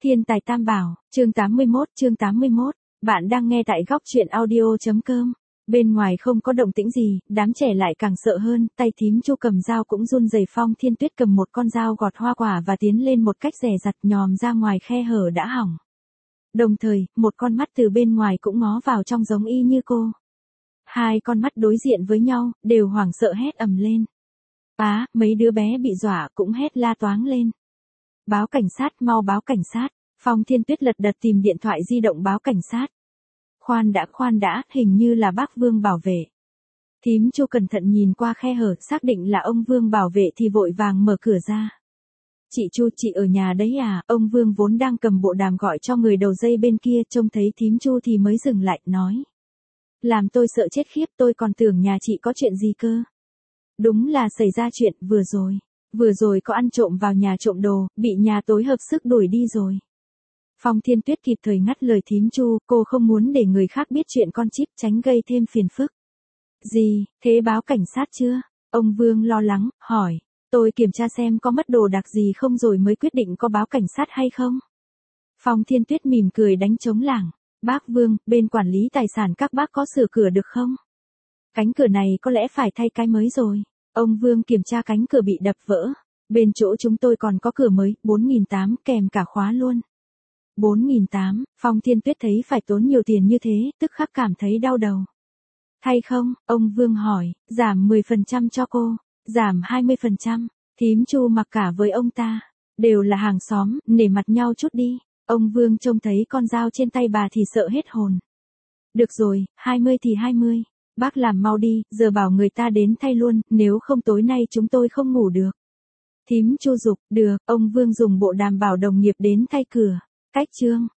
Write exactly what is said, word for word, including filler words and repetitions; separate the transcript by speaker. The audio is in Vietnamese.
Speaker 1: Thiên tài tam bảo, chương tám mươi mốt, chương tám mươi mốt. Bạn đang nghe tại góc truyện audio chấm com. Bên ngoài không có động tĩnh gì, đám trẻ lại càng sợ hơn, tay thím Chu cầm dao cũng run rẩy. Phong Thiên Tuyết cầm một con dao gọt hoa quả và tiến lên một cách dè dặt, nhòm ra ngoài khe hở đã hỏng. Đồng thời, một con mắt từ bên ngoài cũng ngó vào trong giống y như cô. Hai con mắt đối diện với nhau, đều hoảng sợ hét ầm lên. Á, mấy đứa bé bị dọa cũng hét la toáng lên. Báo cảnh sát, mau báo cảnh sát. Phong Thiên Tuyết lật đật tìm điện thoại di động báo cảnh sát. Khoan đã khoan đã, hình như là bác Vương bảo vệ. Thím Chu cẩn thận nhìn qua khe hở, xác định là ông Vương bảo vệ thì vội vàng mở cửa ra. Chị Chu, chị ở nhà đấy à? Ông Vương vốn đang cầm bộ đàm gọi cho người đầu dây bên kia, trông thấy thím Chu thì mới dừng lại, nói. Làm tôi sợ chết khiếp, tôi còn tưởng nhà chị có chuyện gì cơ. Đúng là xảy ra chuyện, vừa rồi. Vừa rồi có ăn trộm vào nhà trộm đồ, bị nhà tối hợp sức đuổi đi rồi. Phong Thiên Tuyết kịp thời ngắt lời thím Chu, cô không muốn để người khác biết chuyện con chip, tránh gây thêm phiền phức. Gì, thế báo cảnh sát chưa? Ông Vương lo lắng, hỏi. Tôi kiểm tra xem có mất đồ đạc gì không rồi mới quyết định có báo cảnh sát hay không. Phong Thiên Tuyết mỉm cười đánh trống lảng. Bác Vương, bên quản lý tài sản các bác có sửa cửa được không? Cánh cửa này có lẽ phải thay cái mới rồi. Ông Vương kiểm tra cánh cửa bị đập vỡ. Bên chỗ chúng tôi còn có cửa mới, bốn nghìn tám trăm kèm cả khóa luôn. bốn nghìn tám trăm, Phong Thiên Tuyết thấy phải tốn nhiều tiền như thế, tức khắc cảm thấy đau đầu. Thay không? Ông Vương hỏi, giảm mười phần trăm cho cô, giảm hai mươi phần trăm, thím Chu mặc cả với ông ta. Đều là hàng xóm, nể mặt nhau chút đi. Ông Vương trông thấy con dao trên tay bà thì sợ hết hồn. Được rồi, hai mươi thì hai mươi. Bác làm mau đi, giờ bảo người ta đến thay luôn, nếu không tối nay chúng tôi không ngủ được. Thím Chu giục, được, ông Vương dùng bộ đàm bảo đồng nghiệp đến thay cửa. Cách chương.